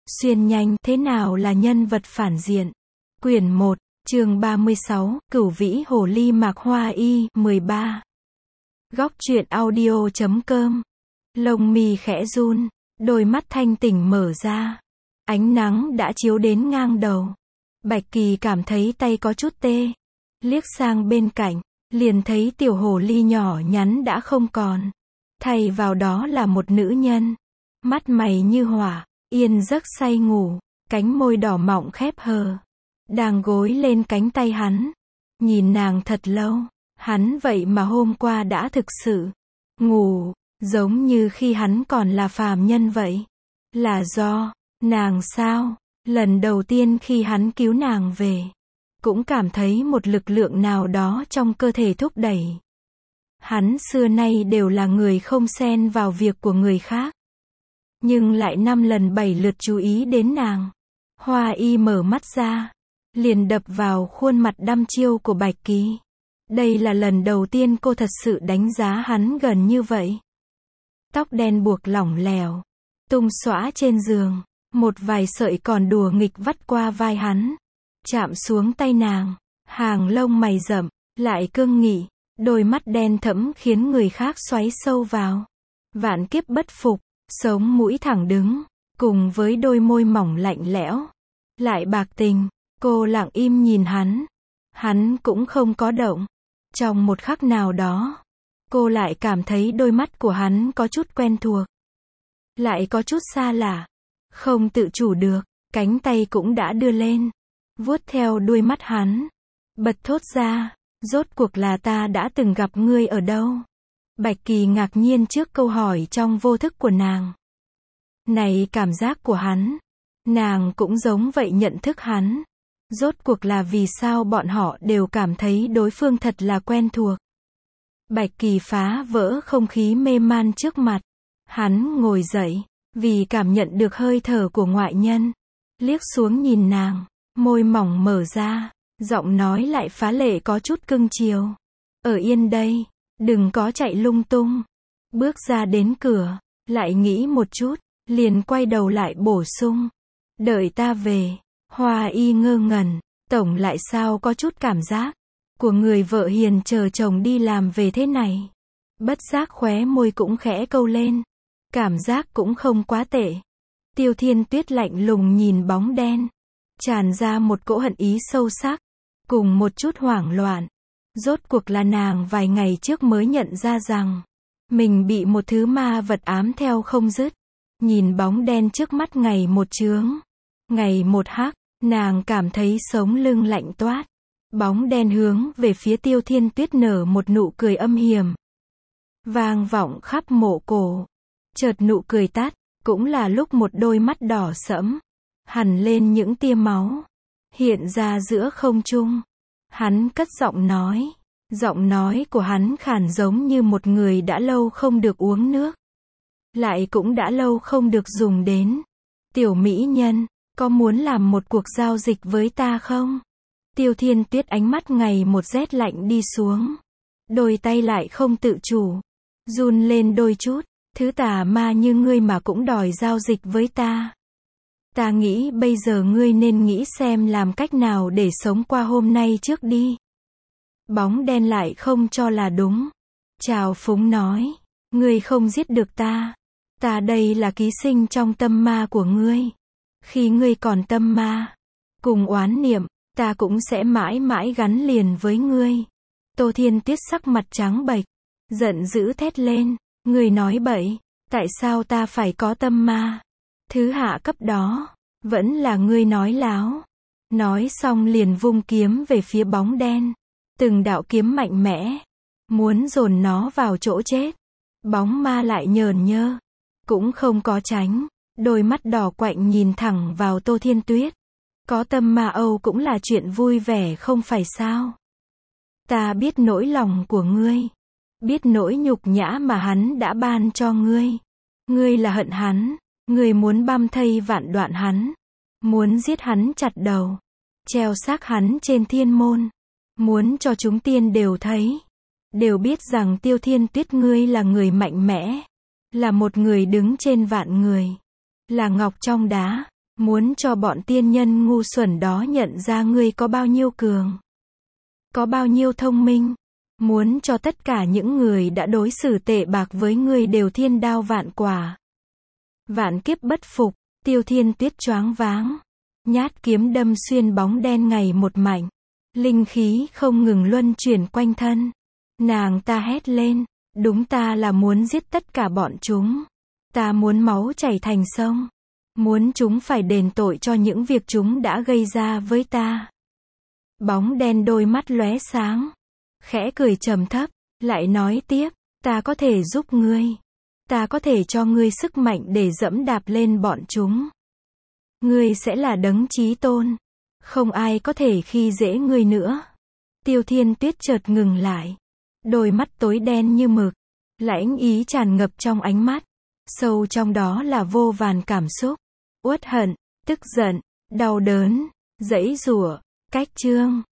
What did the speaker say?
Xuyên nhanh, thế nào là nhân vật phản diện? Quyển 1, chương 36, Cửu Vĩ Hồ Ly Mạc Hoa Y, 13. Góc truyện audio.com. Lông mi khẽ run, đôi mắt thanh tỉnh mở ra. Ánh nắng đã chiếu đến ngang đầu. Bạch Kỳ cảm thấy tay có chút tê. Liếc sang bên cạnh, liền thấy tiểu hồ ly nhỏ nhắn đã không còn. Thay vào đó là một nữ nhân. Mắt mày như hỏa, yên giấc say ngủ, cánh môi đỏ mọng khép hờ. Đang gối lên cánh tay hắn. Nhìn nàng thật lâu, hắn vậy mà hôm qua đã thực sự ngủ, giống như khi hắn còn là phàm nhân vậy. Là do nàng sao? Lần đầu tiên khi hắn cứu nàng về, cũng cảm thấy một lực lượng nào đó trong cơ thể thúc đẩy. Hắn xưa nay đều là người không xen vào việc của người khác, nhưng lại 5 lần 7 lượt chú ý đến nàng. Hoa Y mở mắt ra, liền đập vào khuôn mặt đăm chiêu của Bạch Kỳ. Đây là lần đầu tiên cô thật sự đánh giá hắn gần như vậy. Tóc đen buộc lỏng lẻo, tung xõa trên giường, một vài sợi còn đùa nghịch vắt qua vai hắn, chạm xuống tay nàng. Hàng lông mày rậm, lại cương nghị, đôi mắt đen thẫm khiến người khác xoáy sâu vào. Vạn kiếp bất phục, sống mũi thẳng đứng, cùng với đôi môi mỏng lạnh lẽo, lại bạc tình. Cô lặng im nhìn hắn. Hắn cũng không có động. Trong một khắc nào đó, cô lại cảm thấy đôi mắt của hắn có chút quen thuộc, lại có chút xa lạ. Không tự chủ được, cánh tay cũng đã đưa lên, vuốt theo đuôi mắt hắn, bật thốt ra, rốt cuộc là ta đã từng gặp ngươi ở đâu? Bạch Kỳ ngạc nhiên trước câu hỏi trong vô thức của nàng. Này cảm giác của hắn, nàng cũng giống vậy nhận thức hắn. Rốt cuộc là vì sao bọn họ đều cảm thấy đối phương thật là quen thuộc. Bạch Kỳ phá vỡ không khí mê man trước mặt. Hắn ngồi dậy, vì cảm nhận được hơi thở của ngoại nhân. Liếc xuống nhìn nàng, môi mỏng mở ra, giọng nói lại phá lệ có chút cưng chiều. Ở yên đây, đừng có chạy lung tung. Bước ra đến cửa, lại nghĩ một chút, liền quay đầu lại bổ sung. Đợi ta về. Hoa Y ngơ ngẩn, tổng lại sao có chút cảm giác của người vợ hiền chờ chồng đi làm về thế này. Bất giác khóe môi cũng khẽ câu lên. Cảm giác cũng không quá tệ. Tiêu Thiên Tuyết lạnh lùng nhìn bóng đen, tràn ra một cỗ hận ý sâu sắc, cùng một chút hoảng loạn. Rốt cuộc là nàng vài ngày trước mới nhận ra rằng mình bị một thứ ma vật ám theo không dứt. Nhìn bóng đen trước mắt ngày một chướng, ngày một hắc, nàng cảm thấy sống lưng lạnh toát. Bóng đen hướng về phía Tiêu Thiên Tuyết nở một nụ cười âm hiểm, vang vọng khắp mộ cổ. Chợt nụ cười tắt, cũng là lúc một đôi mắt đỏ sẫm hằn lên những tia máu hiện ra giữa không trung. Hắn cất giọng nói của hắn khàn giống như một người đã lâu không được uống nước, lại cũng đã lâu không được dùng đến. Tiểu mỹ nhân, có muốn làm một cuộc giao dịch với ta không? Tiêu Thiên Tuyết ánh mắt ngày một rét lạnh đi xuống. Đôi tay lại không tự chủ run lên đôi chút. Thứ tà ma như ngươi mà cũng đòi giao dịch với ta. Ta nghĩ bây giờ ngươi nên nghĩ xem làm cách nào để sống qua hôm nay trước đi. Bóng đen lại không cho là đúng. Trào phúng nói. Ngươi không giết được ta. Ta đây là ký sinh trong tâm ma của ngươi. Khi ngươi còn tâm ma, cùng oán niệm, ta cũng sẽ mãi mãi gắn liền với ngươi. Tô Thiên Tuyết sắc mặt trắng bệch, giận dữ thét lên. Ngươi nói bậy, tại sao ta phải có tâm ma? Thứ hạ cấp đó, vẫn là ngươi nói láo. Nói xong liền vung kiếm về phía bóng đen. Từng đạo kiếm mạnh mẽ, muốn dồn nó vào chỗ chết. Bóng ma lại nhờn nhơ, cũng không có tránh. Đôi mắt đỏ quạnh nhìn thẳng vào Tô Thiên Tuyết. Có tâm ma âu cũng là chuyện vui vẻ không phải sao? Ta biết nỗi lòng của ngươi, biết nỗi nhục nhã mà hắn đã ban cho ngươi. Ngươi là hận hắn, ngươi muốn băm thây vạn đoạn hắn, muốn giết hắn chặt đầu, treo xác hắn trên thiên môn, muốn cho chúng tiên đều thấy, đều biết rằng Tiêu Thiên Tuyết ngươi là người mạnh mẽ, là một người đứng trên vạn người, là ngọc trong đá, muốn cho bọn tiên nhân ngu xuẩn đó nhận ra ngươi có bao nhiêu cường, có bao nhiêu thông minh, muốn cho tất cả những người đã đối xử tệ bạc với ngươi đều thiên đao vạn quả, vạn kiếp bất phục. Tiêu Thiên Tuyết choáng váng, nhát kiếm đâm xuyên bóng đen ngày một mạnh, linh khí không ngừng luân chuyển quanh thân. Nàng ta hét lên, đúng, ta là muốn giết tất cả bọn chúng, ta muốn máu chảy thành sông, muốn chúng phải đền tội cho những việc chúng đã gây ra với ta. Bóng đen đôi mắt lóe sáng, khẽ cười trầm thấp, lại nói tiếp, ta có thể giúp ngươi, ta có thể cho ngươi sức mạnh để dẫm đạp lên bọn chúng. Ngươi sẽ là đấng chí tôn, không ai có thể khi dễ ngươi nữa. Tiêu Thiên Tuyết chợt ngừng lại, đôi mắt tối đen như mực, lãnh ý tràn ngập trong ánh mắt, sâu trong đó là vô vàn cảm xúc, uất hận, tức giận, đau đớn, giãy giụa, cách chương.